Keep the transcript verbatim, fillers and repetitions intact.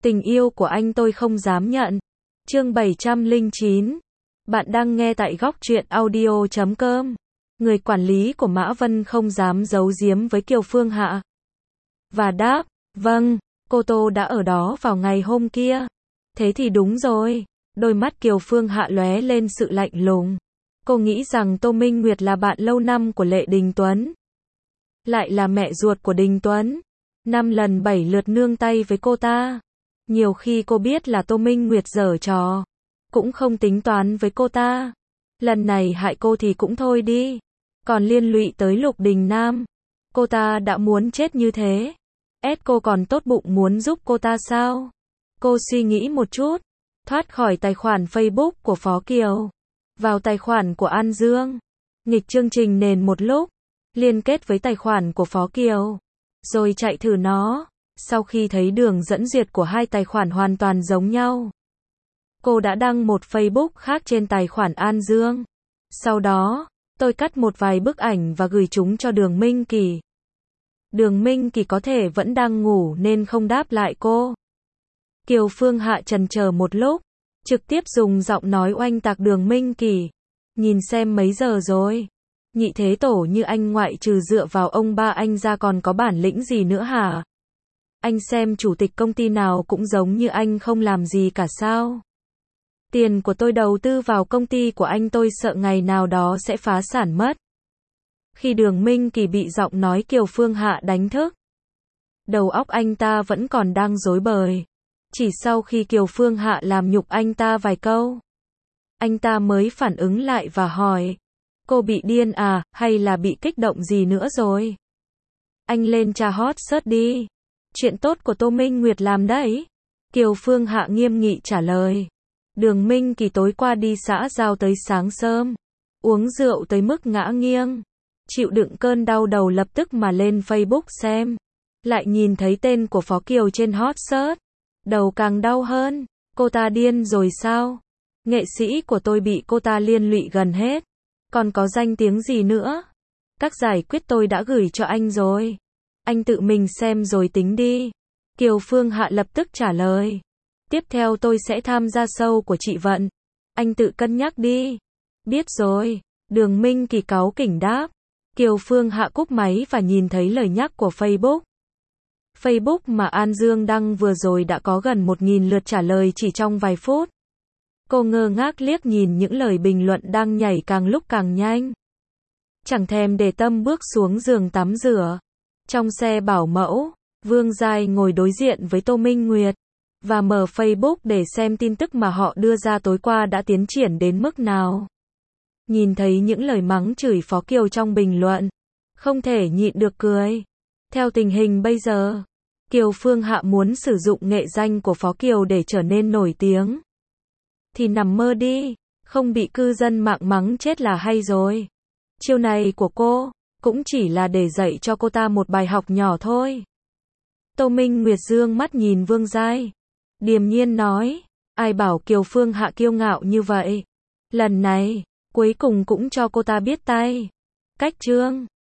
Tình yêu của anh tôi không dám nhận. Chương bảy trăm lẻ chín. Bạn đang nghe tại góc truyện audio chấm com. Người quản lý của Mã Vân không dám giấu giếm với Kiều Phương Hạ. Và đáp, vâng, cô Tô đã ở đó vào ngày hôm kia. Thế thì đúng rồi. Đôi mắt Kiều Phương Hạ lóe lên sự lạnh lùng. Cô nghĩ rằng Tô Minh Nguyệt là bạn lâu năm của Lệ Đình Tuấn. Lại là mẹ ruột của Đình Tuấn. Năm lần bảy lượt nương tay với cô ta. Nhiều khi cô biết là Tô Minh Nguyệt giở trò. Cũng không tính toán với cô ta. Lần này hại cô thì cũng thôi đi. Còn liên lụy tới Lục Đình Nam. Cô ta đã muốn chết như thế. Ét cô còn tốt bụng muốn giúp cô ta sao? Cô suy nghĩ một chút. Thoát khỏi tài khoản Facebook của Phó Kiều. Vào tài khoản của An Dương. Nghịch chương trình nền một lúc. Liên kết với tài khoản của Phó Kiều. Rồi chạy thử nó. Sau khi thấy đường dẫn duyệt của hai tài khoản hoàn toàn giống nhau. Cô đã đăng một Facebook khác trên tài khoản An Dương. Sau đó, tôi cắt một vài bức ảnh và gửi chúng cho Đường Minh Kỳ. Đường Minh Kỳ có thể vẫn đang ngủ nên không đáp lại cô. Kiều Phương Hạ chần chờ một lúc, trực tiếp dùng giọng nói oanh tạc Đường Minh Kỳ. Nhìn xem mấy giờ rồi. Nhị thế tổ như anh ngoại trừ dựa vào ông ba anh ra còn có bản lĩnh gì nữa hả? Anh xem chủ tịch công ty nào cũng giống như anh không làm gì cả sao? Tiền của tôi đầu tư vào công ty của anh tôi sợ ngày nào đó sẽ phá sản mất. Khi Đường Minh Kỳ bị giọng nói Kiều Phương Hạ đánh thức. Đầu óc anh ta vẫn còn đang rối bời. Chỉ sau khi Kiều Phương Hạ làm nhục anh ta vài câu. Anh ta mới phản ứng lại và hỏi. Cô bị điên à, hay là bị kích động gì nữa rồi? Anh lên tra hot search đi. Chuyện tốt của Tô Minh Nguyệt làm đấy. Kiều Phương Hạ nghiêm nghị trả lời. Đường Minh Kỳ tối qua đi xã giao tới sáng sớm. Uống rượu tới mức ngã nghiêng. Chịu đựng cơn đau đầu lập tức mà lên Facebook xem. Lại nhìn thấy tên của Phó Kiều trên hot search. Đầu càng đau hơn. Cô ta điên rồi sao? Nghệ sĩ của tôi bị cô ta liên lụy gần hết. Còn có danh tiếng gì nữa? Các giải quyết tôi đã gửi cho anh rồi. Anh tự mình xem rồi tính đi. Kiều Phương Hạ lập tức trả lời. Tiếp theo tôi sẽ tham gia show của chị Vận. Anh tự cân nhắc đi. Biết rồi. Đường Minh Kỳ cáu kỉnh đáp. Kiều Phương Hạ cúp máy và nhìn thấy lời nhắc của Facebook. Facebook mà An Dương đăng vừa rồi đã có gần một nghìn lượt trả lời chỉ trong vài phút. Cô ngơ ngác liếc nhìn những lời bình luận đang nhảy càng lúc càng nhanh. Chẳng thèm để tâm bước xuống giường tắm rửa. Trong xe bảo mẫu, Vương Giai ngồi đối diện với Tô Minh Nguyệt. Và mở Facebook để xem tin tức mà họ đưa ra tối qua đã tiến triển đến mức nào. Nhìn thấy những lời mắng chửi Phó Kiều trong bình luận. Không thể nhịn được cười. Theo tình hình bây giờ, Kiều Phương Hạ muốn sử dụng nghệ danh của Phó Kiều để trở nên nổi tiếng. Thì nằm mơ đi, không bị cư dân mạng mắng chết là hay rồi. Chiêu này của cô, cũng chỉ là để dạy cho cô ta một bài học nhỏ thôi. Tô Minh Nguyệt dương mắt nhìn Vương Giai. Điềm nhiên nói, ai bảo Kiều Phương Hạ kiêu ngạo như vậy. Lần này, cuối cùng cũng cho cô ta biết tay. Cách chương.